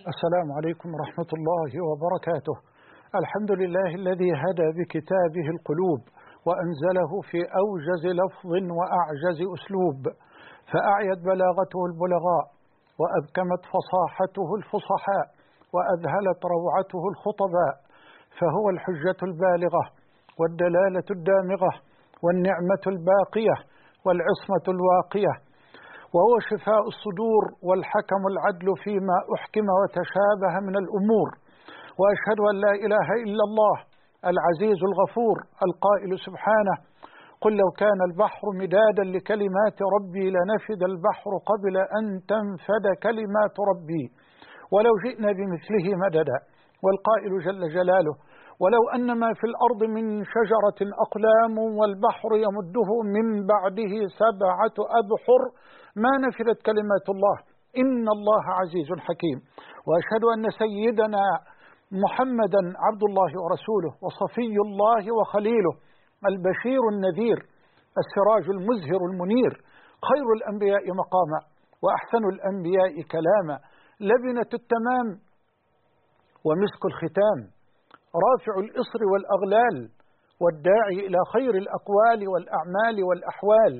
السلام عليكم ورحمة الله وبركاته. الحمد لله الذي هدى بكتابه القلوب وأنزله في أوجز لفظ وأعجز أسلوب، فأعيت بلاغته البلغاء وأبكمت فصاحته الفصحاء وأذهلت روعته الخطباء، فهو الحجة البالغة والدلالة الدامغة والنعمة الباقية والعصمة الواقية، وهو شفاء الصدور والحكم العدل فيما أحكم وتشابه من الأمور. وأشهد أن لا إله إلا الله العزيز الغفور القائل سبحانه: قل لو كان البحر مدادا لكلمات ربي لنفد البحر قبل أن تنفد كلمات ربي ولو جئنا بمثله مددا. والقائل جل جلاله: ولو أن ما في الأرض من شجرة أقلام والبحر يمده من بعده 7 أبحر ما نفدت كلمات الله إن الله عزيز حكيم. وأشهد أن سيدنا محمدا عبد الله ورسوله وصفي الله وخليله، البشير النذير السراج المزهر المنير، خير الأنبياء مقاما وأحسن الأنبياء كلاما، لبنة التمام ومسك الختام، رافع الإصر والأغلال والداعي إلى خير الأقوال والأعمال والأحوال.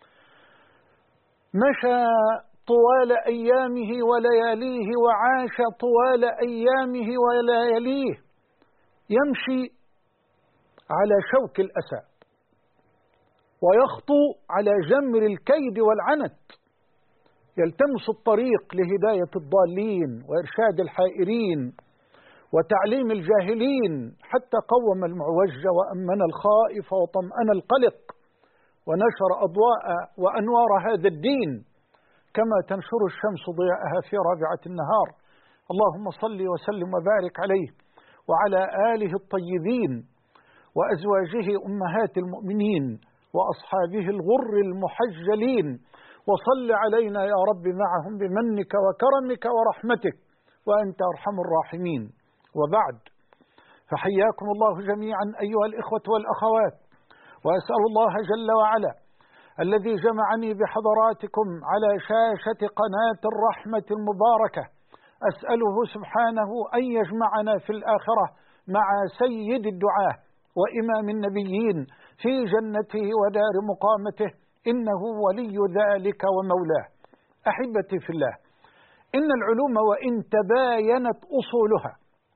مشى طوال أيامه ولياليه وعاش طوال أيامه ولياليه، يمشي على شوك الأسى ويخطو على جمر الكيد والعنت، يلتمس الطريق لهداية الضالين وإرشاد الحائرين وتعليم الجاهلين، حتى قوم المعوج وأمن الخائف وطمأن القلق ونشر أضواء وأنوار هذا الدين كما تنشر الشمس ضياءها في رابعة النهار. اللهم صل وسلم وبارك عليه وعلى آله الطيبين وأزواجه أمهات المؤمنين وأصحابه الغر المحجلين، وصل علينا يا رب معهم بمنك وكرمك ورحمتك وأنت أرحم الراحمين. وبعد، فحياكم الله جميعا أيها الإخوة والأخوات، وأسأل الله جل وعلا الذي جمعني بحضراتكم على شاشة قناة الرحمة المباركة، أسأله سبحانه أن يجمعنا في الآخرة مع سيد الدعاة وإمام النبيين في جنته ودار مقامته، إنه ولي ذلك ومولاه. أحبتي في الله، إن العلوم وإن تباينت أصولها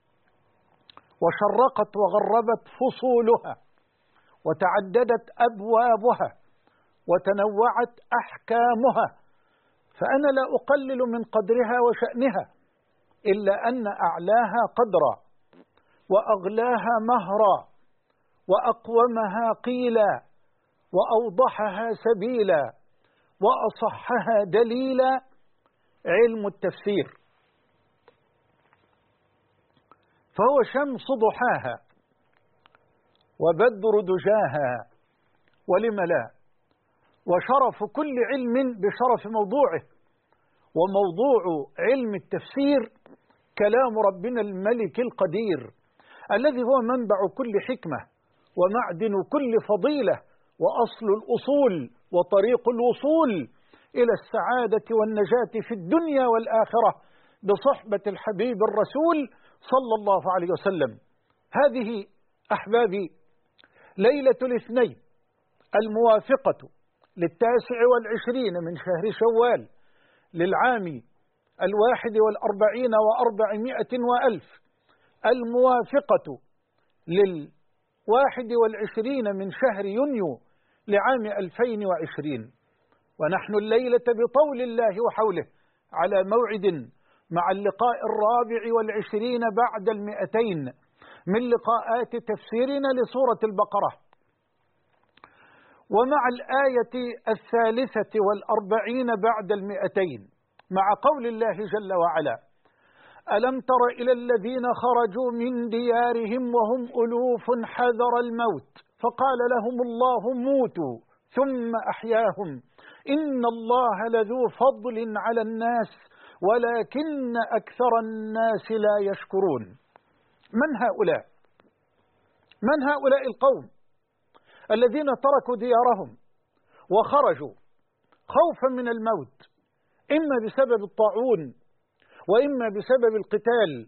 وشرقت وغربت فصولها وتعددت أبوابها وتنوعت أحكامها، فأنا لا أقلل من قدرها وشأنها، إلا أن أعلاها قدرا وأغلاها مهرا وأقومها قيلا وأوضحها سبيلا وأصحها دليلا علم التفسير، فهو شمس ضحاها وبدر دجاها، ولم لا، وشرف كل علم بشرف موضوعه. وموضوع علم التفسير كلام ربنا الملك القدير الذي هو منبع كل حكمة ومعدن كل فضيلة وأصل الأصول وطريق الوصول إلى السعادة والنجاة في الدنيا والآخرة بصحبة الحبيب الرسول صلى الله عليه وسلم. هذه أحبابي ليلة الاثنين الموافقة 29 من شهر شوال للعام 41 و400 وألف، الموافقة 21 من شهر يونيو لعام 2020، ونحن الليلة بطول الله وحوله على موعد مع اللقاء 24 بعد 200 من لقاءات تفسيرنا لسورة البقرة، ومع الآية 43 بعد 200 مع قول الله جل وعلا: ألم تر إلى الذين خرجوا من ديارهم وهم ألوف حذر الموت فقال لهم الله موتوا ثم أحياهم إن الله لذو فضل على الناس ولكن أكثر الناس لا يشكرون. من هؤلاء؟ من هؤلاء القوم الذين تركوا ديارهم وخرجوا خوفا من الموت، إما بسبب الطاعون وإما بسبب القتال.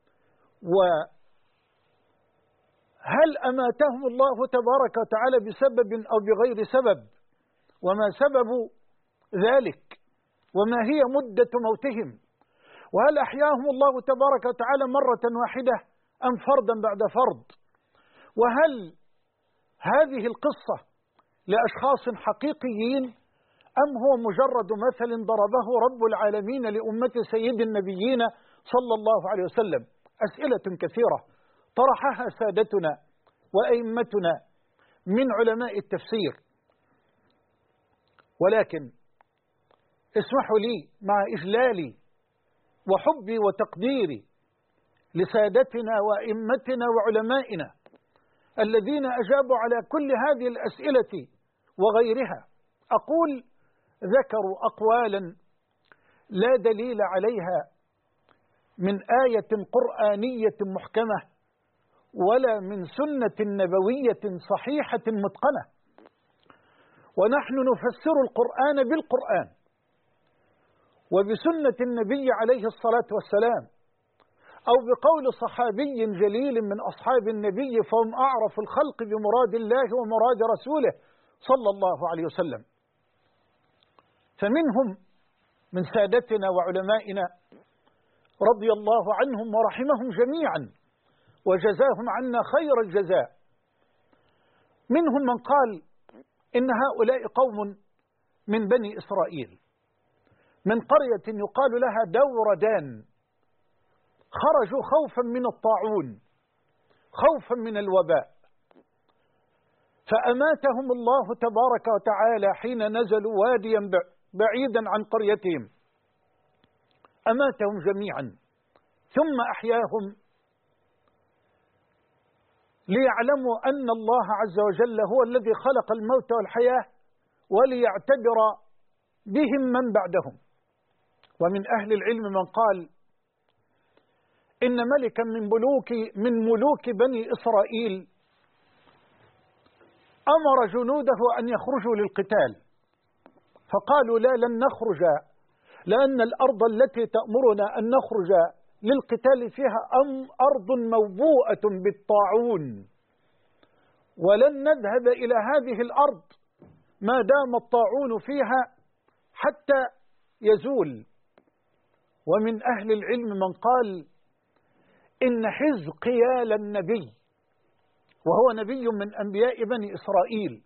وهل أماتهم الله تبارك وتعالى بسبب أو بغير سبب؟ وما سبب ذلك؟ وما هي مدة موتهم؟ وهل أحياهم الله تبارك وتعالى مرة واحدة أم فردا بعد فرد؟ وهل هذه القصة لأشخاص حقيقيين أم هو مجرد مثل ضربه رب العالمين لأمة سيد النبيين صلى الله عليه وسلم؟ أسئلة كثيرة طرحها سادتنا وأئمتنا من علماء التفسير. ولكن اسمحوا لي مع إجلالي وحبي وتقديري لسادتنا وأئمتنا وعلمائنا الذين أجابوا على كل هذه الأسئلة وغيرها، أقول ذكروا أقوالا لا دليل عليها من آية قرآنية محكمة ولا من سنة نبوية صحيحة متقنة، ونحن نفسر القرآن بالقرآن وبسنة النبي عليه الصلاة والسلام أو بقول صحابي جليل من أصحاب النبي فهم أعرف الخلق بمراد الله ومراد رسوله صلى الله عليه وسلم. فمنهم من سادتنا وعلمائنا رضي الله عنهم ورحمهم جميعا وجزاهم عنا خير الجزاء، منهم من قال إن هؤلاء قوم من بني إسرائيل من قرية يقال لها دوردان، خرجوا خوفا من الطاعون، خوفا من الوباء، فأماتهم الله تبارك وتعالى حين نزلوا واديا بعيدا عن قريتهم، أماتهم جميعا ثم أحياهم ليعلموا أن الله عز وجل هو الذي خلق الموت والحياة وليعتبر بهم من بعدهم. ومن أهل العلم من قال إن ملكا من ملوك بني إسرائيل أمر جنوده أن يخرجوا للقتال، فقالوا لا لن نخرج لأن الأرض التي تأمرنا أن نخرج للقتال فيها أرض موبوءة بالطاعون، ولن نذهب إلى هذه الأرض ما دام الطاعون فيها حتى يزول. ومن أهل العلم من قال إن حزقيال النبي وهو نبي من أنبياء بني إسرائيل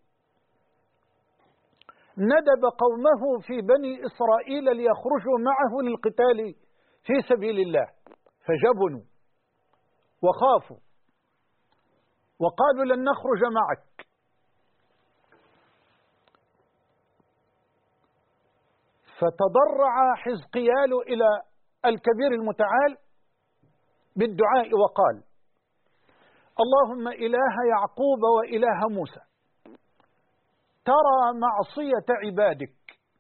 ندب قومه في بني إسرائيل ليخرجوا معه للقتال في سبيل الله، فجبنوا وخافوا وقالوا لن نخرج معك، فتضرع حزقيال إلى الكبير المتعال بالدعاء وقال اللهم إله يعقوب وإله موسى ترى معصية عبادك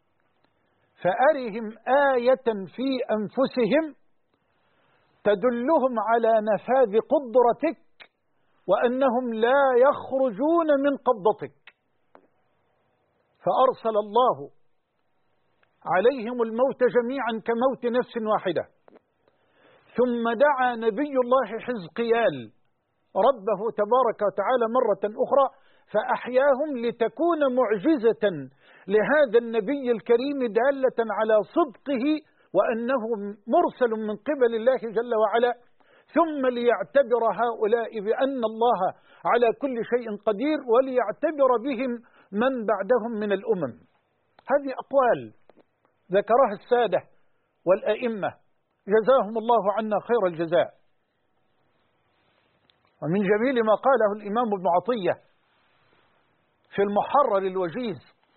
فأرهم آية في أنفسهم تدلهم على نفاذ قدرتك وأنهم لا يخرجون من قبضتك، فأرسل الله عليهم الموت جميعا كموت نفس واحدة. ثم دعا نبي الله حزقيال ربه تبارك وتعالى مرة أخرى فأحياهم لتكون معجزة لهذا النبي الكريم دالة على صدقه وأنه مرسل من قبل الله جل وعلا، ثم ليعتبر هؤلاء بأن الله على كل شيء قدير وليعتبر بهم من بعدهم من الأمم. هذه أقوال ذكرها السادة والأئمة جزاهم الله عنا خير الجزاء. ومن جميل ما قاله الإمام ابن عطية في المحرر الوجيز،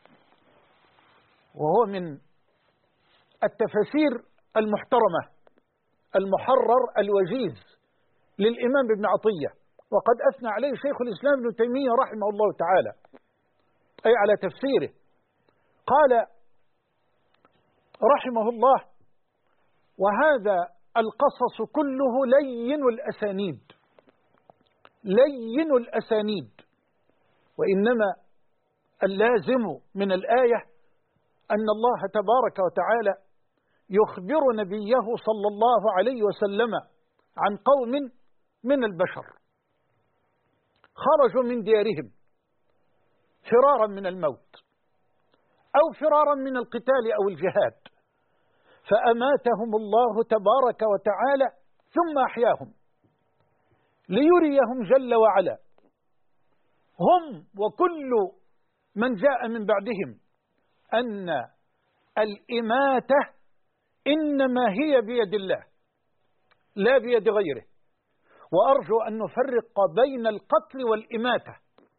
وهو من التفاسير المحترمة، المحرر الوجيز للإمام ابن عطية، وقد أثنى عليه شيخ الإسلام ابن تيمية رحمه الله تعالى أي على تفسيره. قال رحمه الله وهذا القصص كله لين الأسانيد، لين الأسانيد، وإنما اللازم من الآية أن الله تبارك وتعالى يخبر نبيه صلى الله عليه وسلم عن قوم من البشر خرجوا من ديارهم فرارا من الموت أو فرارا من القتال أو الجهاد، فأماتهم الله تبارك وتعالى ثم أحياهم ليريهم جل وعلا هم وكل من جاء من بعدهم أن الإماتة إنما هي بيد الله لا بيد غيره. وأرجو أن نفرق بين القتل والإماتة،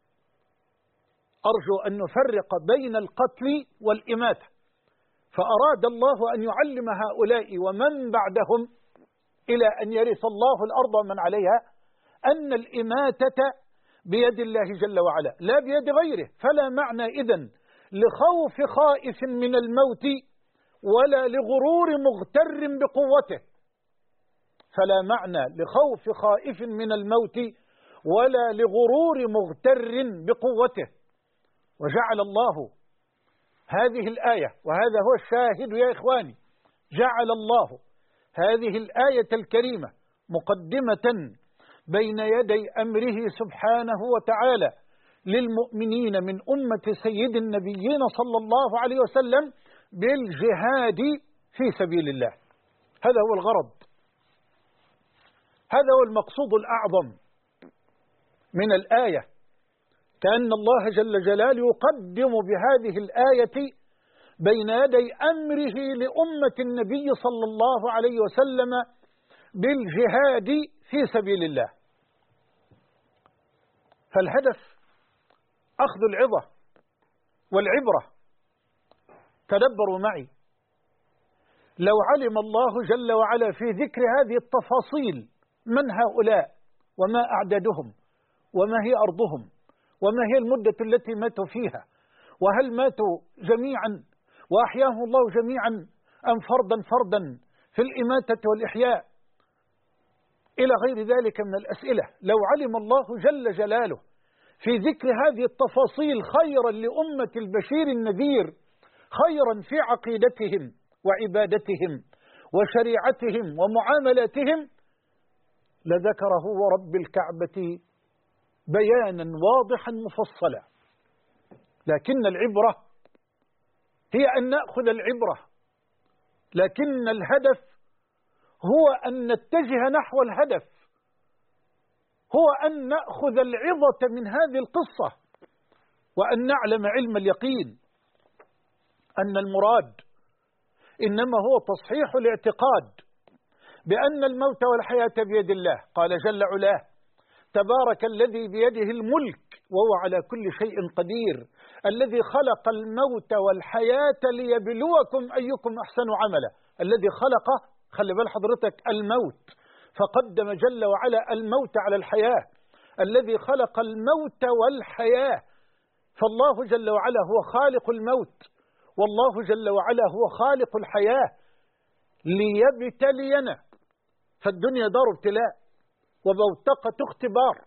أرجو أن نفرق بين القتل والإماتة. فأراد الله أن يعلم هؤلاء ومن بعدهم إلى أن يرث الله الأرض ومن عليها أن الإماتة بيد الله جل وعلا لا بيد غيره. فلا معنى إذن لخوف خائف من الموت ولا لغرور مغتر بقوته، فلا معنى لخوف خائف من الموت ولا لغرور مغتر بقوته. وجعل الله هذه الآية، وهذا هو الشاهد يا إخواني، جعل الله هذه الآية الكريمة مقدمة بين يدي أمره سبحانه وتعالى للمؤمنين من أمة سيد النبيين صلى الله عليه وسلم بالجهاد في سبيل الله. هذا هو الغرض، هذا هو المقصود الأعظم من الآية. كأن الله جل جلاله يقدم بهذه الآية بين يدي أمره لأمة النبي صلى الله عليه وسلم بالجهاد في سبيل الله. فالهدف أخذ العظة والعبرة. تدبروا معي، لو علم الله جل وعلا في ذكر هذه التفاصيل من هؤلاء وما أعدادهم وما هي أرضهم وما هي المدة التي ماتوا فيها وهل ماتوا جميعا وأحياهم الله جميعا أم فردا فردا في الإماتة والإحياء إلى غير ذلك من الأسئلة، لو علم الله جل جلاله في ذكر هذه التفاصيل خيرا لأمة البشير النذير، خيرا في عقيدتهم وعبادتهم وشريعتهم ومعاملاتهم، لذكره ورب الكعبة بيانا واضحا مفصلا. لكن العبرة هي أن نأخذ العبرة، لكن الهدف هو أن نتجه نحو الهدف، هو أن نأخذ العظة من هذه القصة وأن نعلم علم اليقين أن المراد إنما هو تصحيح الاعتقاد بأن الموت والحياة بيد الله. قال جل علاه: تبارك الذي بيده الملك وهو على كل شيء قدير، الذي خلق الموت والحياة ليبلوكم أيكم أحسن عملا. الذي خلق، خلي بال حضرتك، الموت، فقدم جل وعلا الموت على الحياة. الذي خلق الموت والحياة، فالله جل وعلا هو خالق الموت، والله جل وعلا هو خالق الحياة ليبتلينا. فالدنيا دار ابتلاء وبوتقة اختبار،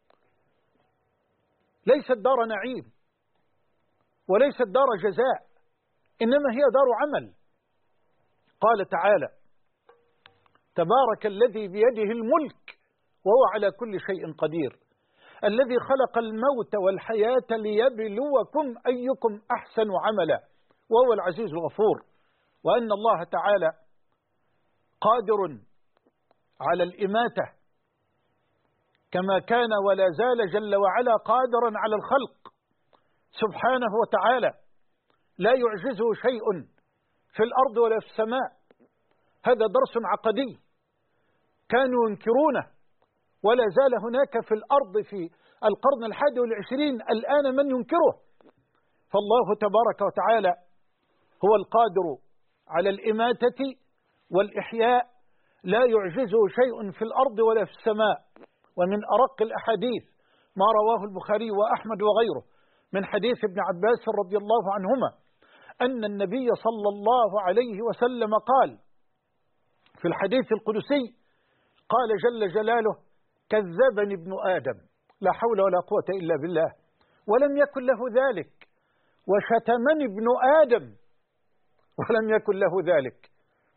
ليست دار نعيم وليست دار جزاء، إنما هي دار عمل. قال تعالى: تبارك الذي بيده الملك وهو على كل شيء قدير، الذي خلق الموت والحياة ليبلوكم أيكم أحسن عملا وهو العزيز الغفور. وأن الله تعالى قادر على الإماتة كما كان ولا زال جل وعلا قادرا على الخلق سبحانه وتعالى، لا يعجزه شيء في الأرض ولا في السماء. هذا درس عقدي كانوا ينكرونه، ولا زال هناك في الأرض في القرن 21 الآن من ينكره. فالله تبارك وتعالى هو القادر على الإماتة والإحياء، لا يعجزه شيء في الأرض ولا في السماء. ومن أرق الأحاديث ما رواه البخاري وأحمد وغيره من حديث ابن عباس رضي الله عنهما أن النبي صلى الله عليه وسلم قال في الحديث القدسي، قال جل جلاله: كذبني ابن آدم، لا حول ولا قوة إلا بالله، ولم يكن له ذلك، وشتمني ابن آدم ولم يكن له ذلك،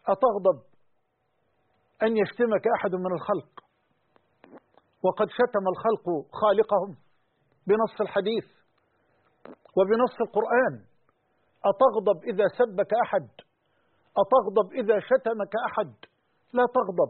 أتغضب أن يشتمك أحد من الخلق وقد شتم الخلق خالقهم بنص الحديث وبنص القرآن؟ أتغضب إذا سبك أحد؟ أتغضب إذا شتمك أحد؟ لا تغضب.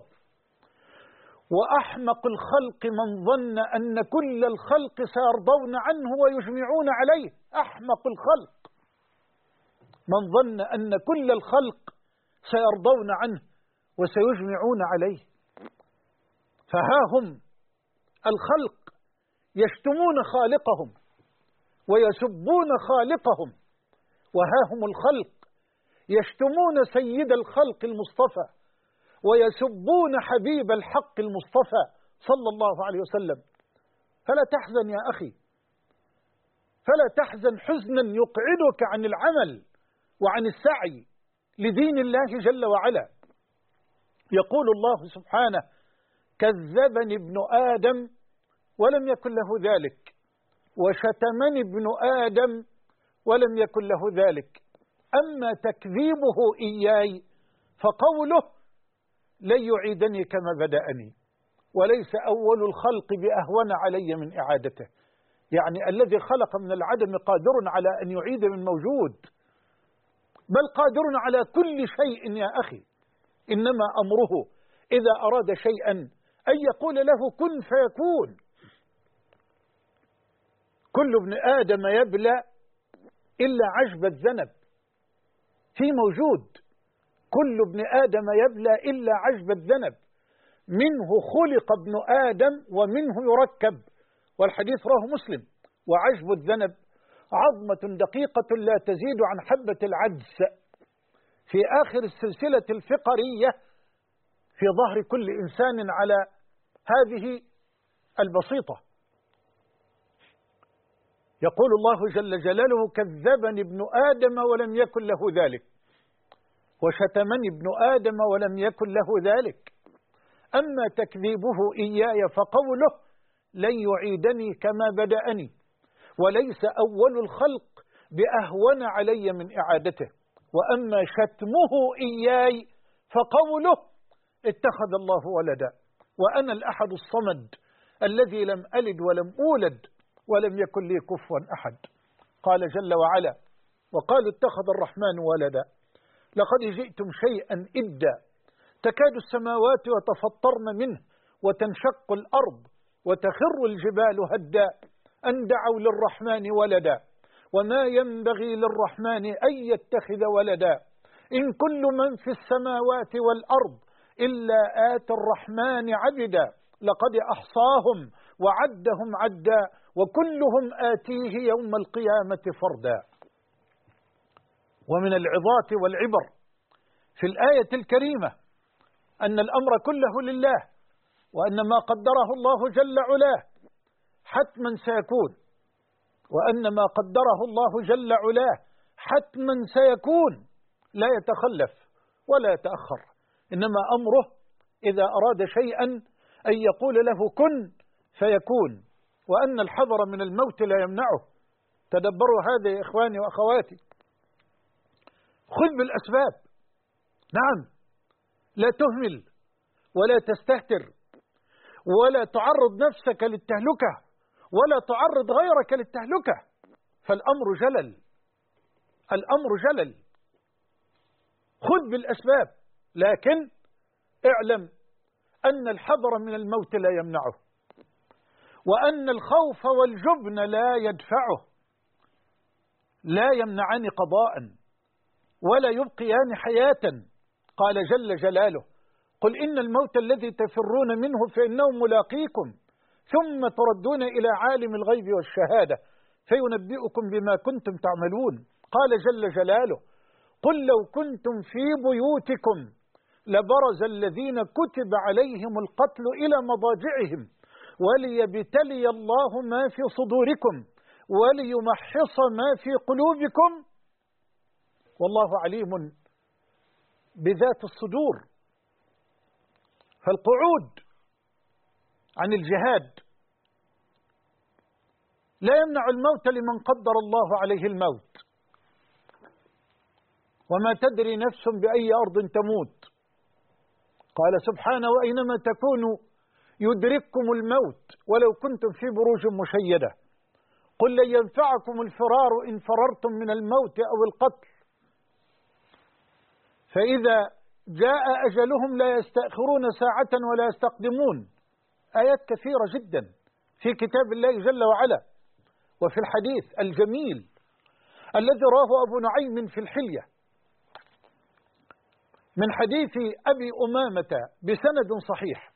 وأحمق الخلق من ظن أن كل الخلق سيرضون عنه ويجمعون عليه. أحمق الخلق من ظن أن كل الخلق سيرضون عنه وسيجمعون عليه. فها هم الخلق يشتمون خالقهم ويسبون خالقهم، وها هم الخلق يشتمون سيد الخلق المصطفى ويسبون حبيب الحق المصطفى صلى الله عليه وسلم. فلا تحزن يا أخي، فلا تحزن حزنا يقعدك عن العمل وعن السعي لدين الله جل وعلا. يقول الله سبحانه: كذبني ابن آدم ولم يكن له ذلك، وشتمني ابن آدم ولم يكن له ذلك. أما تكذيبه إياي فقوله: لن يعيدني كما بدأني، وليس أول الخلق بأهون علي من إعادته. يعني الذي خلق من العدم قادر على أن يعيد من موجود، بل قادر على كل شيء يا أخي. إنما أمره إذا أراد شيئا أن يقول له كن فيكون. كل ابن آدم يبلى إلا عجب الذنب، في موجود. كل ابن آدم يبلى إلا عجب الذنب، منه خلق ابن آدم ومنه يركب، والحديث رواه مسلم. وعجب الذنب عظمة دقيقة لا تزيد عن حبة العدس في آخر السلسلة الفقرية في ظهر كل إنسان على هذه البسيطة. يقول الله جل جلاله: كذبني ابن آدم ولم يكن له ذلك، وشتمني ابن آدم ولم يكن له ذلك. أما تكذيبه إياي فقوله: لن يعيدني كما بدأني، وليس أول الخلق بأهون علي من إعادته. وأما شتمه إياي فقوله: اتخذ الله ولدا وأنا الأحد الصمد الذي لم ألد ولم أولد ولم يكن لي كفوا أحد. قال جل وعلا: وقالوا اتخذ الرحمن ولدا لقد جئتم شيئا إدا تكاد السماوات يتفطرن منه وتنشق الأرض وتخر الجبال هدا أن دعوا للرحمن ولدا وما ينبغي للرحمن أن يتخذ ولدا إن كل من في السماوات والأرض إلا آتى الرحمن عبدا لقد أحصاهم وعدهم عدا وكلهم آتيه يوم القيامة فردا. ومن العظات والعبر في الآية الكريمة أن الأمر كله لله، وأن ما قدره الله جل علاه حتما سيكون، وأن ما قدره الله جل علاه حتما سيكون، لا يتخلف ولا يتأخر. إنما أمره إذا أراد شيئا أن يقول له كن فيكون، وأن الحذر من الموت لا يمنعه. تدبروا هذا يا إخواني وأخواتي، خذ بالأسباب. نعم، لا تهمل ولا تستهتر ولا تعرض نفسك للتهلكة ولا تعرض غيرك للتهلكة، فالأمر جلل، الأمر جلل. خذ بالأسباب، لكن اعلم أن الحذر من الموت لا يمنعه، وأن الخوف والجبن لا يدفعه، لا يمنعان قضاء ولا يبقيان حياة. قال جل جلاله: قل إن الموت الذي تفرون منه فإنه ملاقيكم ثم تردون إلى عالم الغيب والشهادة فينبئكم بما كنتم تعملون. قال جل جلاله: قل لو كنتم في بيوتكم لبرز الذين كتب عليهم القتل إلى مضاجعهم وليبتلي الله ما في صدوركم وليمحص ما في قلوبكم والله عليم بذات الصدور. فالقعود عن الجهاد لا يمنع الموت لمن قدر الله عليه الموت، وما تدري نفس بأي أرض تموت، قال سبحانه: وأينما تكونوا يدرككم الموت ولو كنتم في بروج مشيدة قل لن ينفعكم الفرار إن فررتم من الموت أو القتل فإذا جاء أجلهم لا يستأخرون ساعة ولا يستقدمون. آيات كثيرة جدا في كتاب الله جل وعلا. وفي الحديث الجميل الذي رواه أبو نعيم في الحلية من حديث أبي أمامة بسند صحيح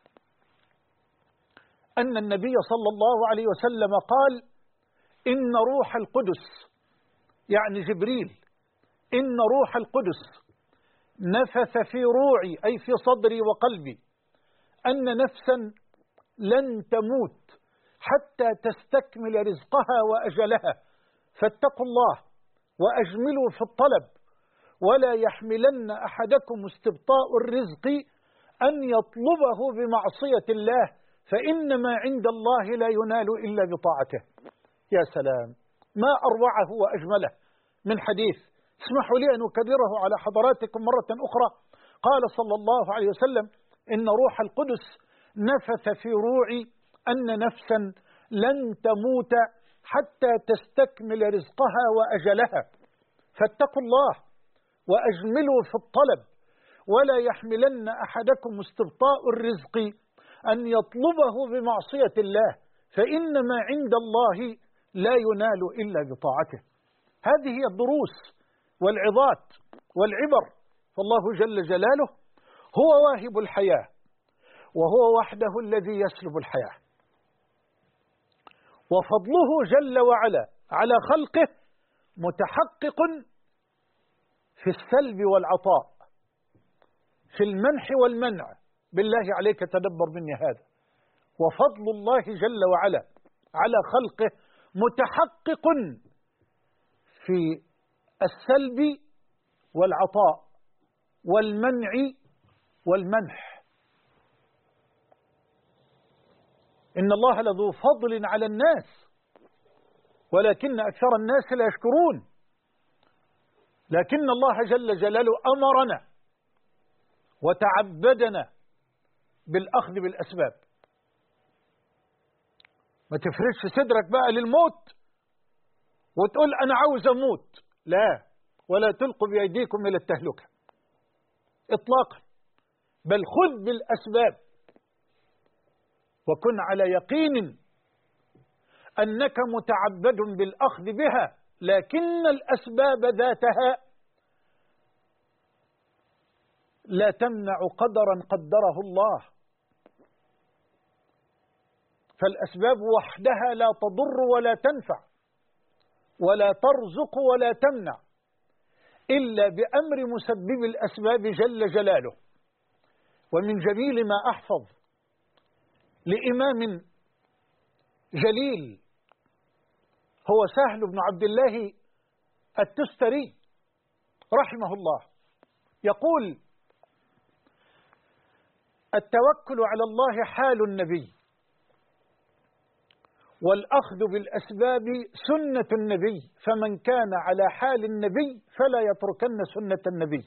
أن النبي صلى الله عليه وسلم قال: إن روح القدس، يعني جبريل، إن روح القدس نفث في روعي، أي في صدري وقلبي، أن نفسا لن تموت حتى تستكمل رزقها وأجلها، فاتقوا الله وأجملوا في الطلب، ولا يحملن أحدكم استبطاء الرزق أن يطلبه بمعصية الله، فإنما عند الله لا ينال إلا بطاعته. يا سلام، ما أروعه وأجمله من حديث. اسمحوا لي أن أكرره على حضراتكم مرة أخرى. قال صلى الله عليه وسلم: إن روح القدس نفث في روعي أن نفسا لن تموت حتى تستكمل رزقها وأجلها، فاتقوا الله وأجملوا في الطلب، ولا يحملن أحدكم استبطاء الرزق أن يطلبه بمعصية الله، فإنما عند الله لا ينال إلا بطاعته. هذه هي الدروس والعظات والعبر. فالله جل جلاله هو واهب الحياة، وهو وحده الذي يسلب الحياة، وفضله جل وعلا على خلقه متحقق في السلب والعطاء، في المنح والمنع. بالله عليك تدبر مني هذا. وفضل الله جل وعلا على خلقه متحقق في السلب والعطاء والمنع والمنح. إن الله لذو فضل على الناس ولكن أكثر الناس لا يشكرون. لكن الله جل جلاله أمرنا وتعبدنا بالأخذ بالأسباب. ما تفرش صدرك بقى للموت وتقول أنا عاوز أموت، لا، ولا تلقوا بأيديكم إلى التهلكة إطلاقا، بل خذ بالأسباب وكن على يقين أنك متعبد بالأخذ بها، لكن الأسباب ذاتها لا تمنع قدرا قدره الله. فالأسباب وحدها لا تضر ولا تنفع ولا ترزق ولا تمنع إلا بأمر مسبب الأسباب جل جلاله. ومن جميل ما أحفظ لإمام جليل هو سهل بن عبد الله التستري رحمه الله، يقول: التوكل على الله حال النبي، والأخذ بالأسباب سنة النبي، فمن كان على حال النبي فلا يتركن سنة النبي.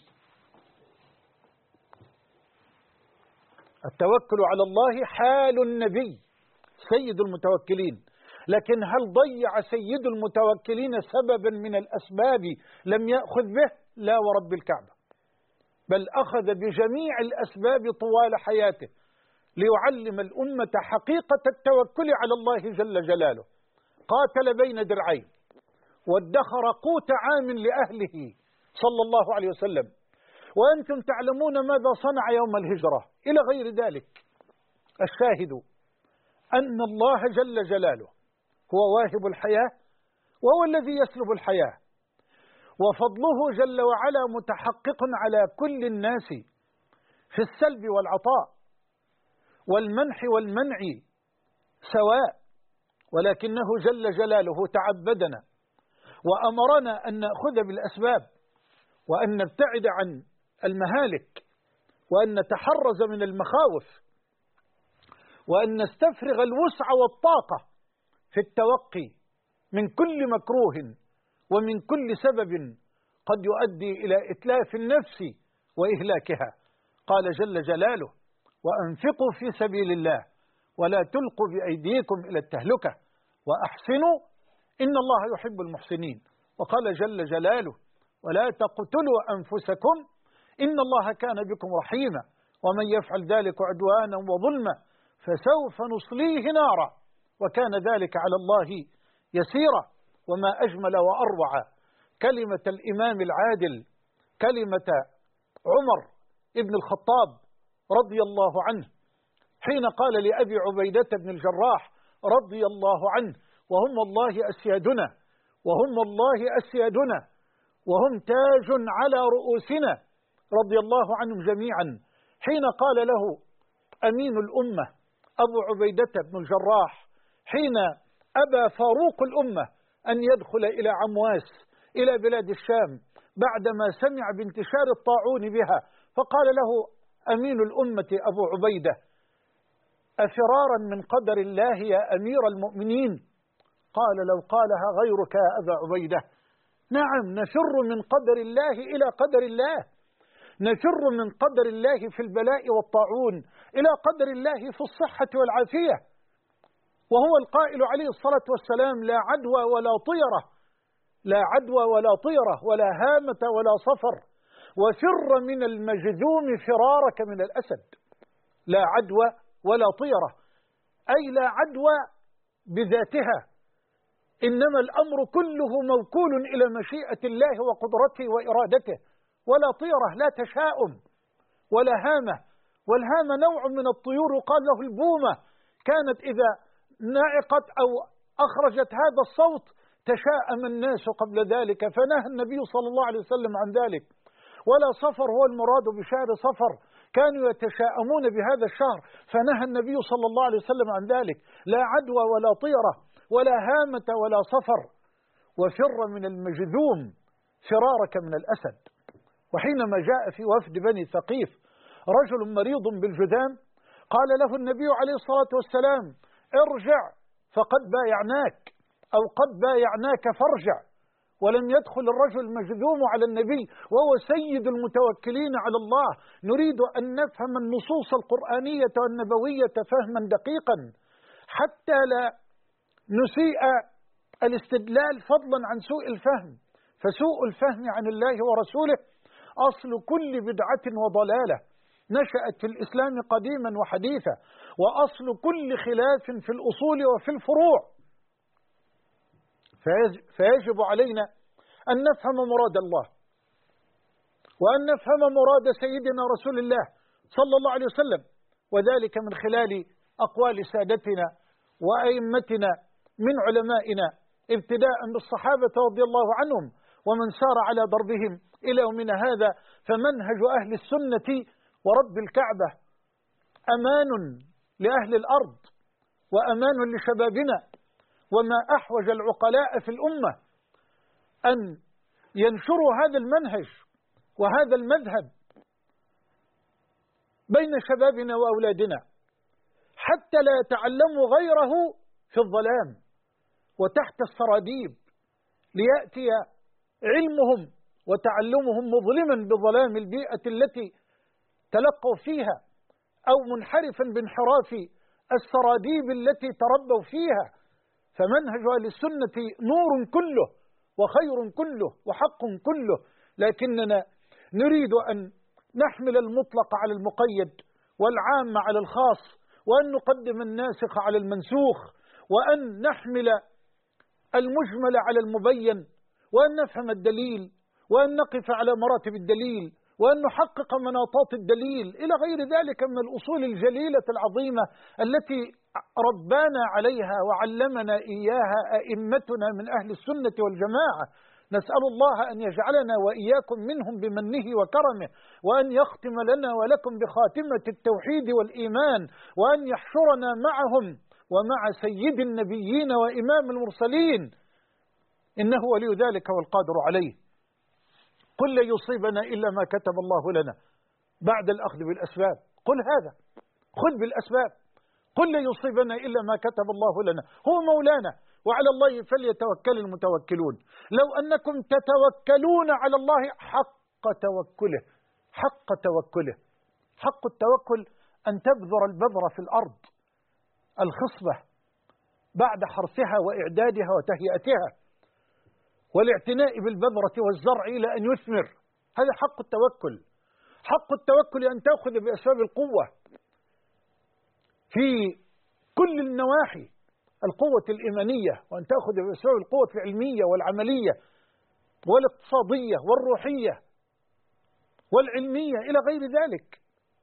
التوكل على الله حال النبي سيد المتوكلين، لكن هل ضيع سيد المتوكلين سببا من الأسباب لم يأخذ به؟ لا ورب الكعبة، بل أخذ بجميع الأسباب طوال حياته ليعلم الأمة حقيقة التوكل على الله جل جلاله. قاتل بين درعين وادخر قوت عام لأهله صلى الله عليه وسلم، وأنتم تعلمون ماذا صنع يوم الهجرة إلى غير ذلك. الشاهد أن الله جل جلاله هو واهب الحياة، وهو الذي يسلب الحياة، وفضله جل وعلا متحقق على كل الناس في السلب والعطاء والمنح والمنع سواء، ولكنه جل جلاله تعبدنا وأمرنا أن نأخذ بالأسباب، وأن نبتعد عن المهالك، وأن نتحرز من المخاوف، وأن نستفرغ الوسع والطاقة في التوقي من كل مكروه ومن كل سبب قد يؤدي إلى إتلاف النفس وإهلاكها. قال جل جلاله: وأنفقوا في سبيل الله ولا تلقوا بأيديكم إلى التهلكة وأحسنوا إن الله يحب المحسنين. وقال جل جلاله ولا تقتلوا أنفسكم إن الله كان بكم رحيما ومن يفعل ذلك عدوانا وظلما فسوف نصليه نارا وكان ذلك على الله يسيرا. وما أجمل وأروع كلمة الإمام العادل، كلمة عمر ابن الخطاب رضي الله عنه حين قال لأبي عبيدة بن الجراح رضي الله عنه وهم الله أسيادنا وهم تاج على رؤوسنا رضي الله عنهم جميعا، حين قال له أمين الأمة أبو عبيدة بن الجراح حين أبى فاروق الأمة أن يدخل إلى عمواس إلى بلاد الشام بعدما سمع بانتشار الطاعون بها، فقال له أمين الأمة أبو عبيدة أفرارا من قدر الله يا أمير المؤمنين؟ قال لو قالها غيرك يا أبا عبيدة نعم، نفر من قدر الله إلى قدر الله، نفر من قدر الله في البلاء والطاعون إلى قدر الله في الصحة والعافية. وهو القائل عليه الصلاة والسلام لا عدوى ولا طيرة، لا عدوى ولا طيرة ولا هامة ولا صفر، وفر من المجذوم فرارك من الأسد. لا عدوى ولا طيرة أي لا عدوى بذاتها، إنما الأمر كله موكول إلى مشيئة الله وقدرته وإرادته، ولا طيرة لا تشاؤم ولا هامة. والهامة نوع من الطيور قال له البومة، كانت إذا نعقت أو أخرجت هذا الصوت تشاءم الناس قبل ذلك فنهى النبي صلى الله عليه وسلم عن ذلك. ولا صفر هو المراد بشهر صفر، كانوا يتشاءمون بهذا الشهر فنهى النبي صلى الله عليه وسلم عن ذلك. لا عدوى ولا طيرة ولا هامة ولا صفر، وفر من المجذوم فرارك من الأسد. وحينما جاء في وفد بني ثقيف رجل مريض بالجذام قال له النبي عليه الصلاة والسلام ارجع فقد بايعناك أو قد بايعناك فارجع. ولم يدخل الرجل المجذوم على النبي وهو سيد المتوكلين على الله. نريد أن نفهم النصوص القرآنية والنبوية فهما دقيقا حتى لا نسيء الاستدلال فضلا عن سوء الفهم، فسوء الفهم عن الله ورسوله أصل كل بدعة وضلالة نشأت في الإسلام قديما وحديثا، وأصل كل خلاف في الأصول وفي الفروع. فيجب علينا أن نفهم مراد الله وأن نفهم مراد سيدنا رسول الله صلى الله عليه وسلم، وذلك من خلال أقوال سادتنا وأئمتنا من علمائنا ابتداء بالصحابة رضي الله عنهم ومن سار على ضربهم إلى يومنا هذا. فمنهج أهل السنة ورب الكعبة أمان لأهل الأرض وأمان لشبابنا، وما أحوج العقلاء في الأمة أن ينشروا هذا المنهج وهذا المذهب بين شبابنا وأولادنا حتى لا يتعلموا غيره في الظلام وتحت السراديب، ليأتي علمهم وتعلمهم مظلما بظلام البيئة التي تلقوا فيها أو منحرفا بانحراف السراديب التي تربوا فيها. فمنهج أهل السنة نور كله وخير كله وحق كله، لكننا نريد أن نحمل المطلق على المقيد والعام على الخاص، وأن نقدم الناسخ على المنسوخ، وأن نحمل المجمل على المبين، وأن نفهم الدليل، وأن نقف على مراتب الدليل، وأن نحقق مناطات الدليل إلى غير ذلك من الأصول الجليلة العظيمة التي ربانا عليها وعلمنا إياها أئمتنا من أهل السنة والجماعة. نسأل الله أن يجعلنا وإياكم منهم بمنه وكرمه، وأن يختم لنا ولكم بخاتمة التوحيد والإيمان، وأن يحشرنا معهم ومع سيد النبيين وإمام المرسلين، إنه ولي ذلك والقادر عليه. قل لن يصيبنا إلا ما كتب الله لنا بعد الأخذ بالأسباب. قل هذا، خذ بالأسباب. قل لن يصيبنا إلا ما كتب الله لنا، هو مولانا وعلى الله فليتوكل المتوكلون. لو أنكم تتوكلون على الله حق توكله، حق توكله. حق التوكل أن تبذر البذر في الأرض الخصبة بعد حرثها وإعدادها وتهيئتها والاعتناء بالبذرة والزرع إلى أن يثمر. هذا حق التوكل. حق التوكل أن تأخذ بأسباب القوة في كل النواحي، القوة الإيمانية، وأن تأخذ بأسباب القوة العلمية والعملية والاقتصادية والروحية والعلمية إلى غير ذلك.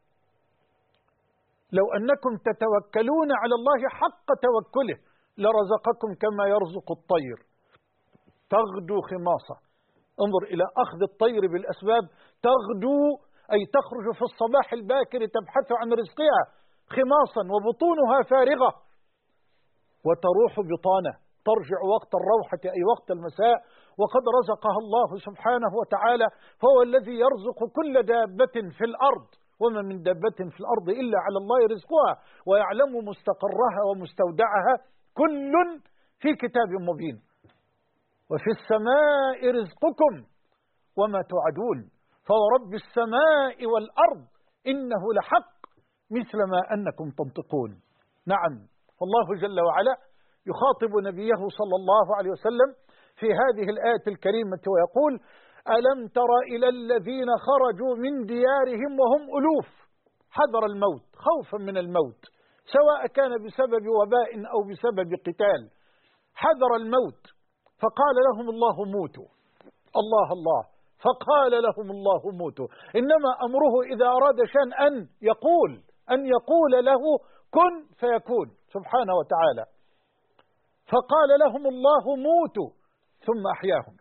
لو أنكم تتوكلون على الله حق توكله لرزقكم كما يرزق الطير تغدو خماصة. انظر إلى أخذ الطير بالأسباب، تغدو أي تخرج في الصباح الباكر تبحث عن رزقها خماصا وبطونها فارغة، وتروح بطانة ترجع وقت الروحة أي وقت المساء وقد رزقها الله سبحانه وتعالى. فهو الذي يرزق كل دابة في الأرض، وما من دابة في الأرض إلا على الله رزقها ويعلم مستقرها ومستودعها، كل في كتاب مبين. وفي السماء رزقكم وما توعدون فورب السماء والأرض إنه لحق مثل ما أنكم تنطقون. نعم، فالله جل وعلا يخاطب نبيه صلى الله عليه وسلم في هذه الآية الكريمة ويقول: ألم تر إلى الذين خرجوا من ديارهم وهم ألوف حذر الموت خوفا من الموت، سواء كان بسبب وباء أو بسبب قتال، حذر الموت فقال لهم الله موتوا. الله الله، فقال لهم الله موتوا. إنما أمره إذا أراد شيئا أن يقول له كن فيكون سبحانه وتعالى. فقال لهم الله موتوا ثم أحياهم.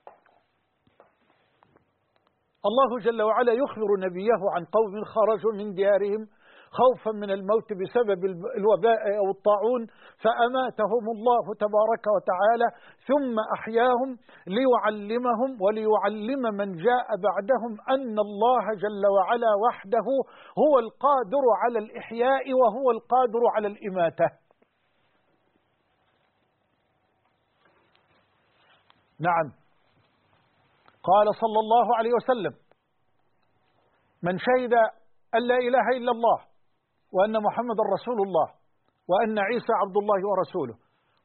الله جل وعلا يخبر نبيه عن قوم خرجوا من ديارهم خوفا من الموت بسبب الوباء أو الطاعون فأماتهم الله تبارك وتعالى ثم أحياهم ليعلمهم وليعلم من جاء بعدهم أن الله جل وعلا وحده هو القادر على الإحياء وهو القادر على الإماتة. نعم، قال صلى الله عليه وسلم: من شهد أن لا إله إلا الله وأن محمد رسول الله وأن عيسى عبد الله ورسوله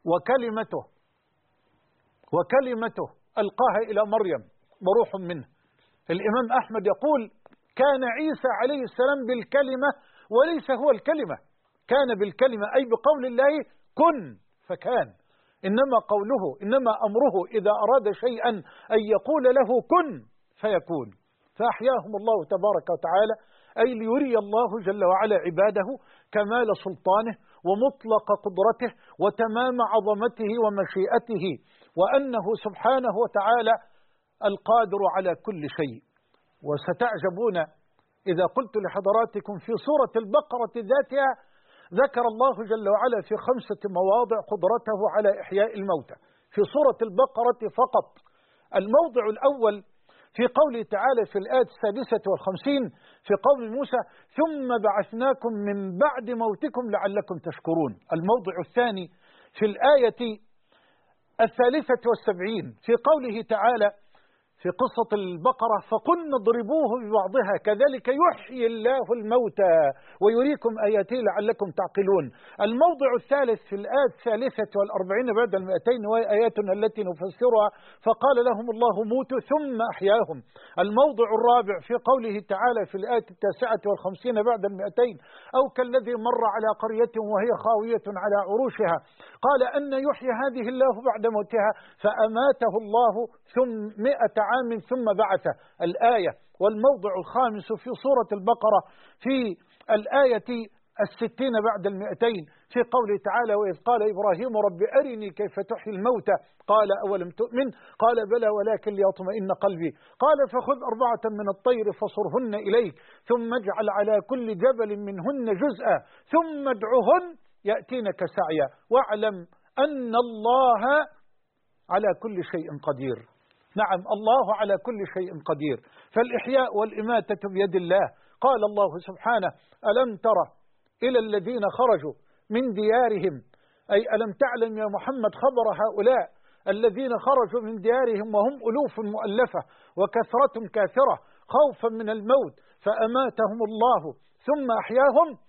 وكلمته ألقاها إلى مريم وروح منه. الإمام أحمد يقول: كان عيسى عليه السلام بالكلمة وليس هو الكلمة، كان بالكلمة أي بقول الله كن فكان، إنما أمره إذا أراد شيئا أن يقول له كن فيكون. فأحياهم الله تبارك وتعالى أي ليري الله جل وعلا عباده كمال سلطانه ومطلق قدرته وتمام عظمته ومشيئته، وأنه سبحانه وتعالى القادر على كل شيء. وستعجبون إذا قلت لحضراتكم في سورة البقرة ذاتها ذكر الله جل وعلا في 5 مواضع قدرته على إحياء الموتى في سورة البقرة فقط. الموضع الأول في قوله تعالى في الآية 56 في قول موسى: ثم بعثناكم من بعد موتكم لعلكم تشكرون. الموضع الثاني في الآية 73 في قوله تعالى في قصة البقرة: فقلنا اضربوه ببعضها كذلك يحيي الله الموتى ويريكم آياته لعلكم تعقلون. الموضع الثالث في الآية 43 بعد 200 وهي آياتنا التي نفسرها: فقال لهم الله موتوا ثم أحياهم. الموضع الرابع في قوله تعالى في الآية 59 بعد 200: أو كالذي مر على قرية وهي خاوية على عروشها قال أن يحيي هذه الله بعد موتها فأماته الله 100 عام ثم بعثه. الآية. والموضع الخامس في سورة البقرة في الآية 60 بعد 200 في قوله تعالى: وإذ قال إبراهيم رب أرني كيف تحيي الموتى قال أولم تؤمن قال بلى ولكن ليطمئن قلبي قال فخذ 4 من الطير فصرهن إليك ثم اجعل على كل جبل منهن جزءا ثم ادعهن يأتينك سعيا واعلم أن الله على كل شيء قدير. نعم، الله على كل شيء قدير، فالإحياء والإماتة بيد الله. قال الله سبحانه: ألم تر إلى الذين خرجوا من ديارهم، أي ألم تعلم يا محمد خبر هؤلاء الذين خرجوا من ديارهم وهم ألوف مؤلفة وكثرة كاثرة خوفا من الموت فأماتهم الله ثم أحياهم.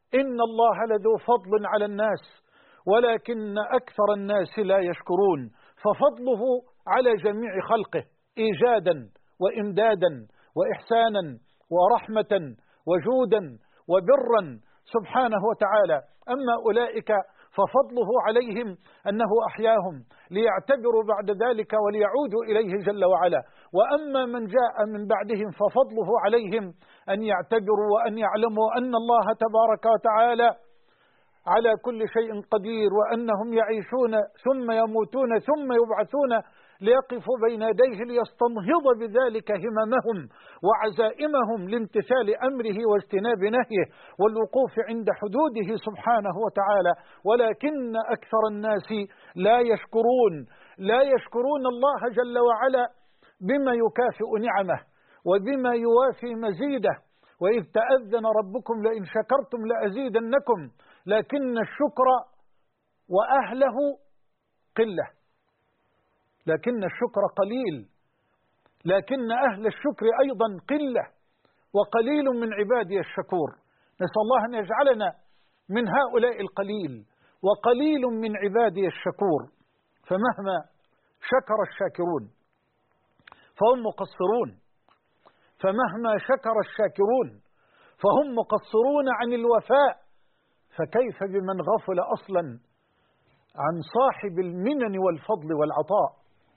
إن الله لذو فضل على الناس ولكن أكثر الناس لا يشكرون. ففضله على جميع خلقه إيجادا وإمدادا وإحسانا ورحمة وجودا وبرا سبحانه وتعالى. أما أولئك ففضله عليهم أنه أحياهم ليعتبروا بعد ذلك وليعودوا إليه جل وعلا. وأما من جاء من بعدهم ففضله عليهم أن يعتبروا وأن يعلموا أن الله تبارك وتعالى على كل شيء قدير، وأنهم يعيشون ثم يموتون ثم يبعثون ليقفوا بين يديه ليستنهض بذلك هممهم وعزائمهم لامتثال أمره واجتناب نهيه والوقوف عند حدوده سبحانه وتعالى. ولكن أكثر الناس لا يشكرون الله جل وعلا بما يكافئ نعمه وبما يوافي مزيده. وإذ تأذن ربكم لئن شكرتم لأزيدنكم، لكن الشكر وأهله قلة، لكن الشكر قليل، لكن أهل الشكر أيضا قلة، وقليل من عبادي الشكور. نسأل الله أن يجعلنا من هؤلاء القليل، وقليل من عبادي الشكور. فمهما شكر الشاكرون فهم مقصرون، فمهما شكر الشاكرون فهم مقصرون عن الوفاء، فكيف بمن غفل أصلا عن صاحب المنن والفضل والعطاء؟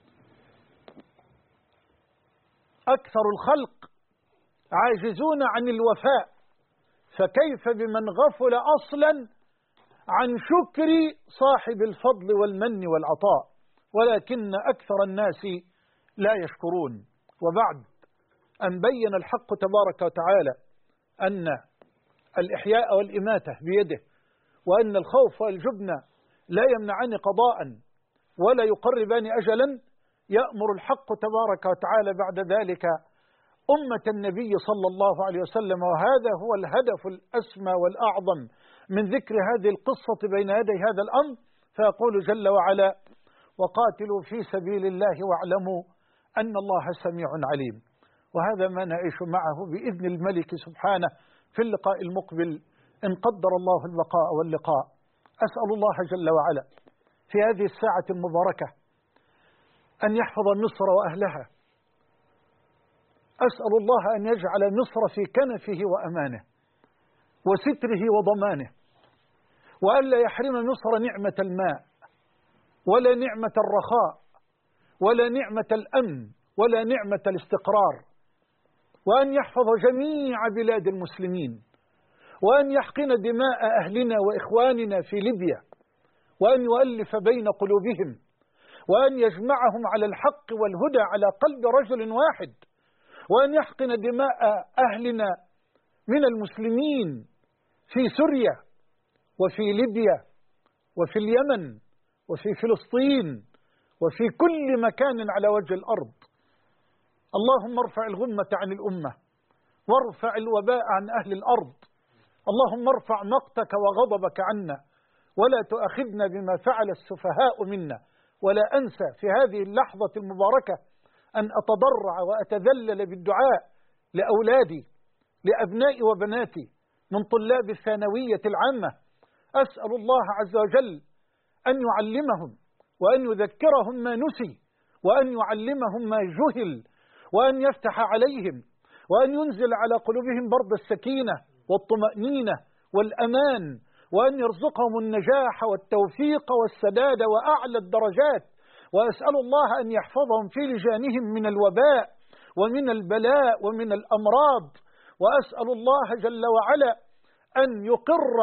أكثر الخلق عاجزون عن الوفاء، فكيف بمن غفل أصلا عن شكر صاحب الفضل والمن والعطاء؟ ولكن أكثر الناس لا يشكرون. وبعد أن بين الحق تبارك وتعالى أن الإحياء والإماتة بيده، وأن الخوف والجبن لا يمنعان قضاء ولا يقربان أجلا، يأمر الحق تبارك وتعالى بعد ذلك أمة النبي صلى الله عليه وسلم، وهذا هو الهدف الأسمى والأعظم من ذكر هذه القصة بين يدي هذا الأمر. فيقول جل وعلا: وقاتلوا في سبيل الله واعلموا أن الله سميع عليم. وهذا ما نعيش معه بإذن الملك سبحانه في اللقاء المقبل إن قدر الله البقاء واللقاء. أسأل الله جل وعلا في هذه الساعة المباركة أن يحفظ مصر وأهلها. أسأل الله أن يجعل مصر في كنفه وأمانه وستره وضمانه، وألا يحرم مصر نعمة الماء ولا نعمة الرخاء ولا نعمة الأمن ولا نعمة الاستقرار، وأن يحفظ جميع بلاد المسلمين، وأن يحقن دماء أهلنا وإخواننا في ليبيا، وأن يؤلف بين قلوبهم، وأن يجمعهم على الحق والهدى على قلب رجل واحد، وأن يحقن دماء أهلنا من المسلمين في سوريا وفي ليبيا وفي اليمن وفي فلسطين وفي كل مكان على وجه الأرض. اللهم ارفع الغمة عن الأمة، وارفع الوباء عن أهل الأرض. اللهم ارفع مقتك وغضبك عنا، ولا تؤاخذنا بما فعل السفهاء منا. ولا أنسى في هذه اللحظة المباركة أن أتضرع وأتذلل بالدعاء لأولادي، لأبنائي وبناتي من طلاب الثانوية العامة. أسأل الله عز وجل أن يعلمهم وأن يذكرهم ما نسي، وأن يعلمهم ما جهل، وأن يفتح عليهم، وأن ينزل على قلوبهم برد السكينة والطمأنينة والأمان، وأن يرزقهم النجاح والتوفيق والسداد وأعلى الدرجات. وأسأل الله أن يحفظهم في لجانهم من الوباء ومن البلاء ومن الأمراض. وأسأل الله جل وعلا أن يقر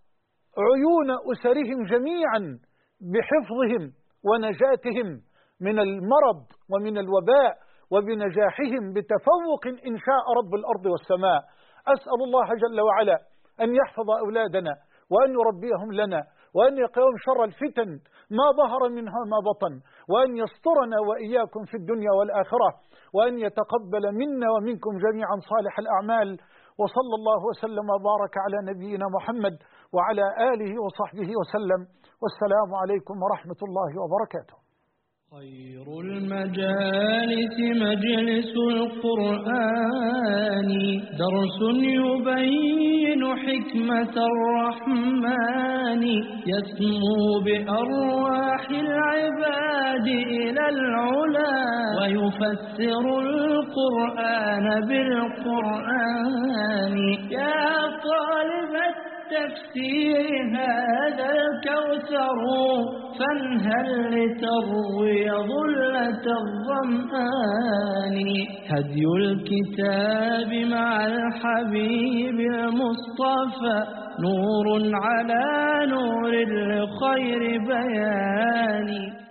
عيون أسرهم جميعا بحفظهم ونجاتهم من المرض ومن الوباء، وبنجاحهم بتفوق إن شاء رب الأرض والسماء. أسأل الله جل وعلا أن يحفظ أولادنا وأن يربيهم لنا، وأن يقيهم شر الفتن ما ظهر منها ما بطن، وأن يسترنا وإياكم في الدنيا والآخرة، وأن يتقبل منا ومنكم جميعا صالح الأعمال. وصلى الله وسلم وبارك على نبينا محمد وعلى آله وصحبه وسلم. والسلام عليكم ورحمة الله وبركاته. خير المجالس مجلس القرآن، درس يبين حكمة الرحمن، يسمو بأرواح العباد إلى العلا، ويفسر القرآن بالقرآن. يا طالب التفسير هذا الكوثر، فانهل لتروي ظلة الظمآن. هدي الكتاب مع الحبيب المصطفى، نور على نور لخير بيان.